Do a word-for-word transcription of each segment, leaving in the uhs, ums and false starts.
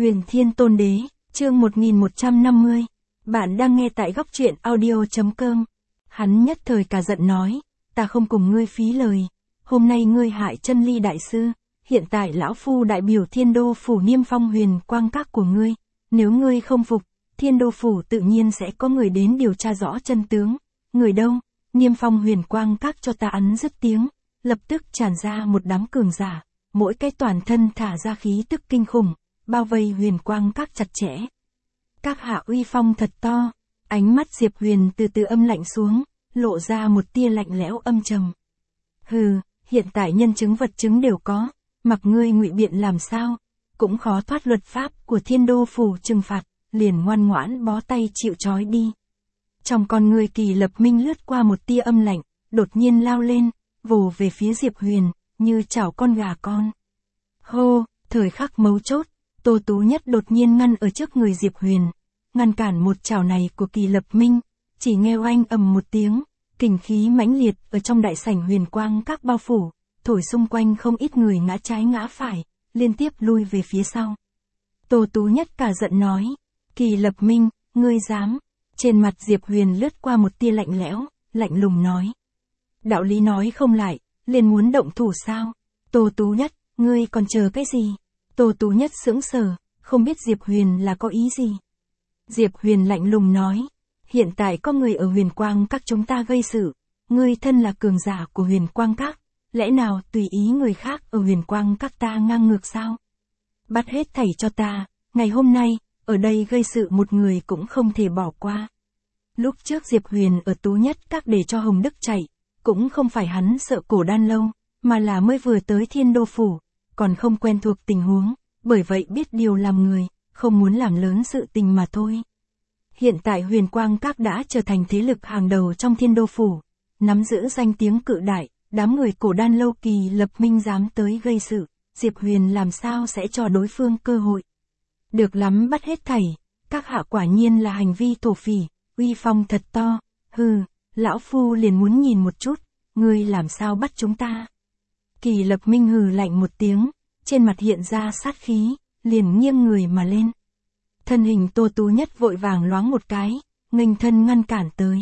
Huyền Thiên Tôn Đế, chương một nghìn một trăm năm mươi. Bạn đang nghe tại góc truyện audio chấm com. Hắn nhất thời cả giận nói, ta không cùng ngươi phí lời. Hôm nay ngươi hại chân ly đại sư, hiện tại lão phu đại biểu Thiên Đô Phủ niêm phong huyền quang các của ngươi. Nếu ngươi không phục, Thiên Đô Phủ tự nhiên sẽ có người đến điều tra rõ chân tướng. Người đâu? Niêm phong huyền quang các cho ta. Ắn dứt tiếng, lập tức tràn ra một đám cường giả, mỗi cái toàn thân thả ra khí tức kinh khủng, bao vây huyền quang các chặt chẽ. Các hạ uy phong thật to, ánh mắt Diệp Huyền từ từ âm lạnh xuống, lộ ra một tia lạnh lẽo âm trầm. Hừ, hiện tại nhân chứng vật chứng đều có, mặc ngươi ngụy biện làm sao, cũng khó thoát luật pháp của Thiên Đô Phủ trừng phạt, liền ngoan ngoãn bó tay chịu trói đi. Trong con người Kỳ Lập Minh lướt qua một tia âm lạnh, đột nhiên lao lên, vồ về phía Diệp Huyền, như chảo con gà con. Hô, thời khắc mấu chốt, Tô Tú Nhất đột nhiên ngăn ở trước người Diệp Huyền, ngăn cản một chảo này của Kỳ Lập Minh, chỉ nghe oanh ầm một tiếng, kình khí mãnh liệt ở trong đại sảnh huyền quang các bao phủ, thổi xung quanh không ít người ngã trái ngã phải, liên tiếp lui về phía sau. Tô Tú Nhất cả giận nói, Kỳ Lập Minh, ngươi dám? Trên mặt Diệp Huyền lướt qua một tia lạnh lẽo, lạnh lùng nói. Đạo lý nói không lại, liền muốn động thủ sao? Tô Tú Nhất, ngươi còn chờ cái gì? Tô Tú Nhất sững sờ, không biết Diệp Huyền là có ý gì. Diệp Huyền lạnh lùng nói, hiện tại có người ở huyền quang các chúng ta gây sự, ngươi thân là cường giả của huyền quang các, lẽ nào tùy ý người khác ở huyền quang các ta ngang ngược sao? Bắt hết thảy cho ta, ngày hôm nay, ở đây gây sự một người cũng không thể bỏ qua. Lúc trước Diệp Huyền ở Tú Nhất các để cho Hồng Đức chạy, cũng không phải hắn sợ Cổ Đan Lâu, mà là mới vừa tới Thiên Đô Phủ, còn không quen thuộc tình huống, bởi vậy biết điều làm người, không muốn làm lớn sự tình mà thôi. Hiện tại huyền quang các đã trở thành thế lực hàng đầu trong Thiên Đô Phủ, nắm giữ danh tiếng cự đại, đám người Cổ Đan Lâu Kỳ Lập Minh dám tới gây sự, Diệp Huyền làm sao sẽ cho đối phương cơ hội. Được lắm, bắt hết thảy, các hạ quả nhiên là hành vi thổ phỉ, uy phong thật to, hừ, lão phu liền muốn nhìn một chút, ngươi làm sao bắt chúng ta. Kỳ Lập Minh hừ lạnh một tiếng, trên mặt hiện ra sát khí, liền nghiêng người mà lên. Thân hình Tô Tú Nhất vội vàng loáng một cái, nghênh thân ngăn cản tới.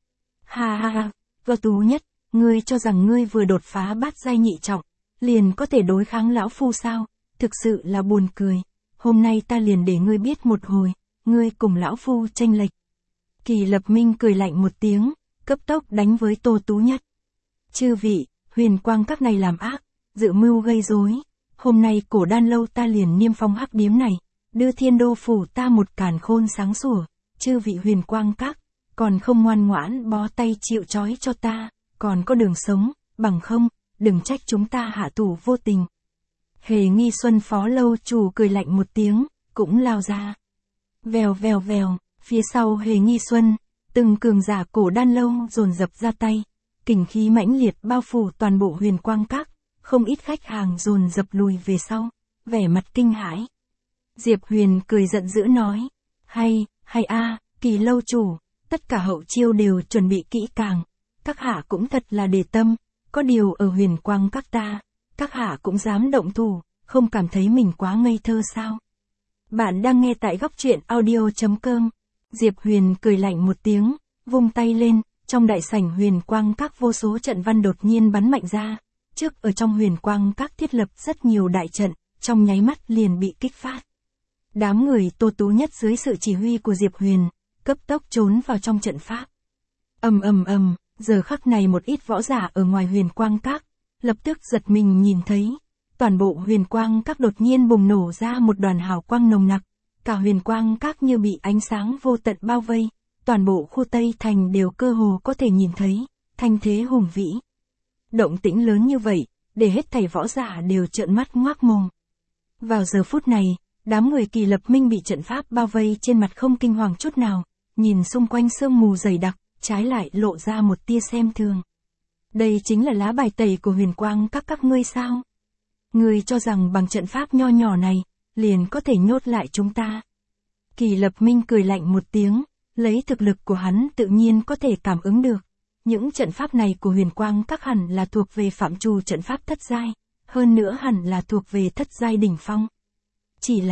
Ha ha ha, Tô Tú Nhất, ngươi cho rằng ngươi vừa đột phá bát giai nhị trọng, liền có thể đối kháng lão phu sao, thực sự là buồn cười. Hôm nay ta liền để ngươi biết một hồi, ngươi cùng lão phu tranh lệch. Kỳ Lập Minh cười lạnh một tiếng, cấp tốc đánh với Tô Tú Nhất. Chư vị, huyền quang các này làm ác, dự mưu gây rối. Hôm nay Cổ Đan Lâu ta liền niêm phong hắc điếm này, đưa Thiên Đô Phủ ta một càn khôn sáng sủa. Chư vị huyền quang các, còn không ngoan ngoãn bó tay chịu trói cho ta, còn có đường sống, bằng không, đừng trách chúng ta hạ thủ vô tình. Hề Nghi Xuân phó lâu chủ cười lạnh một tiếng, cũng lao ra. Vèo vèo vèo, phía sau Hề Nghi Xuân, từng cường giả Cổ Đan Lâu dồn dập ra tay, kình khí mãnh liệt bao phủ toàn bộ huyền quang các, không ít khách hàng dồn dập lùi về sau, vẻ mặt kinh hãi. Diệp Huyền cười giận dữ nói, hay, hay a, Kỳ lâu chủ, tất cả hậu chiêu đều chuẩn bị kỹ càng, các hạ cũng thật là để tâm, có điều ở huyền quang các ta, các hạ cũng dám động thủ, không cảm thấy mình quá ngây thơ sao? Bạn đang nghe tại góc truyện audio chấm com. Diệp Huyền cười lạnh một tiếng, vung tay lên, trong đại sảnh huyền quang các vô số trận văn đột nhiên bắn mạnh ra, trước ở trong huyền quang các thiết lập rất nhiều đại trận, trong nháy mắt liền bị kích phát. Đám người Tô Tú Nhất dưới sự chỉ huy của Diệp Huyền, cấp tốc trốn vào trong trận pháp. Ầm ầm ầm, giờ khắc này một ít võ giả ở ngoài huyền quang các, lập tức giật mình nhìn thấy, toàn bộ huyền quang các đột nhiên bùng nổ ra một đoàn hào quang nồng nặc, cả huyền quang các như bị ánh sáng vô tận bao vây, toàn bộ khu Tây Thành đều cơ hồ có thể nhìn thấy, thanh thế hùng vĩ. Động tĩnh lớn như vậy, để hết thảy võ giả đều trợn mắt ngoác mồm. Vào giờ phút này, đám người Kỳ Lập Minh bị trận pháp bao vây trên mặt không kinh hoàng chút nào, nhìn xung quanh sương mù dày đặc, trái lại lộ ra một tia xem thường. Đây chính là lá bài tẩy của huyền quang các các ngươi sao? Ngươi cho rằng bằng trận pháp nho nhỏ này, liền có thể nhốt lại chúng ta. Kỳ Lập Minh cười lạnh một tiếng, lấy thực lực của hắn tự nhiên có thể cảm ứng được. Những trận pháp này của huyền quang các hẳn là thuộc về phạm trù trận pháp thất giai, hơn nữa hẳn là thuộc về thất giai đỉnh phong. Chỉ là,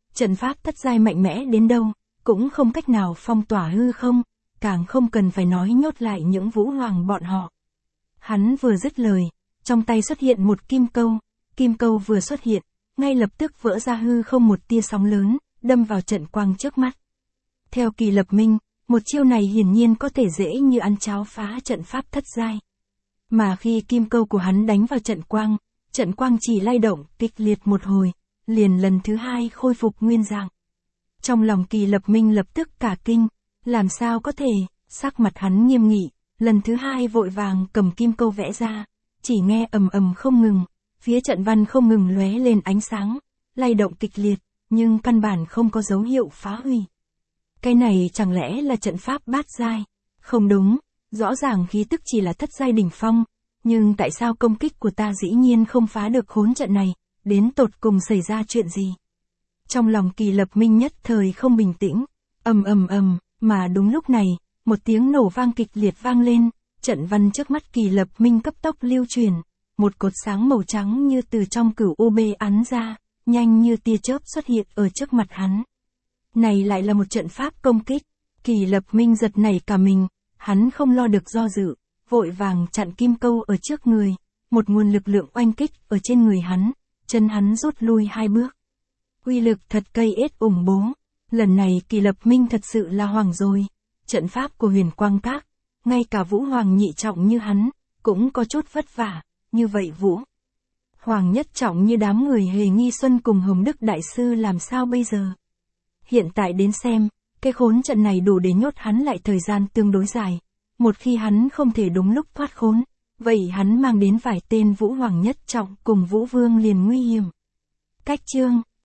trận pháp thất giai mạnh mẽ đến đâu, cũng không cách nào phong tỏa hư không, càng không cần phải nói nhốt lại những vũ hoàng bọn họ. Hắn vừa dứt lời, trong tay xuất hiện một kim câu, kim câu vừa xuất hiện, ngay lập tức vỡ ra hư không một tia sóng lớn, đâm vào trận quang trước mắt. Theo Kỳ Lập Minh, một chiêu này hiển nhiên có thể dễ như ăn cháo phá trận pháp thất giai. Mà khi kim câu của hắn đánh vào trận quang, trận quang chỉ lay động kịch liệt một hồi, liền lần thứ hai khôi phục nguyên dạng. Trong lòng Kỳ Lập Minh lập tức cả kinh, làm sao có thể, sắc mặt hắn nghiêm nghị, lần thứ hai vội vàng cầm kim câu vẽ ra, chỉ nghe ầm ầm không ngừng, phía trận văn không ngừng lóe lên ánh sáng, lay động kịch liệt, nhưng căn bản không có dấu hiệu phá hủy. Cái này chẳng lẽ là trận pháp bát giai? Không đúng, rõ ràng khí tức chỉ là thất giai đỉnh phong, nhưng tại sao công kích của ta dĩ nhiên không phá được khốn trận này, đến tột cùng xảy ra chuyện gì? Trong lòng Kỳ Lập Minh nhất thời không bình tĩnh, ầm ầm ầm, mà đúng lúc này, một tiếng nổ vang kịch liệt vang lên, trận văn trước mắt Kỳ Lập Minh cấp tốc lưu truyền, một cột sáng màu trắng như từ trong cửu u bê ắn ra, nhanh như tia chớp xuất hiện ở trước mặt hắn. Này lại là một trận pháp công kích, Kỳ Lập Minh giật nảy cả mình, hắn không lo được do dự, vội vàng chặn kim câu ở trước người, một nguồn lực lượng oanh kích ở trên người hắn, chân hắn rút lui hai bước. Uy lực thật cây ết ủng bố, lần này Kỳ Lập Minh thật sự là hoàng rồi, trận pháp của Huyền Quang Các, ngay cả Vũ Hoàng nhị trọng như hắn, cũng có chút vất vả, như vậy Vũ Hoàng nhất trọng như đám người Hề Nghi Xuân cùng Hồng Đức Đại Sư làm sao bây giờ? Hiện tại đến xem, cái khốn trận này đủ để nhốt hắn lại thời gian tương đối dài, một khi hắn không thể đúng lúc thoát khốn, vậy hắn mang đến vài tên Vũ Hoàng nhất trọng cùng Vũ Vương liền nguy hiểm. Cách chương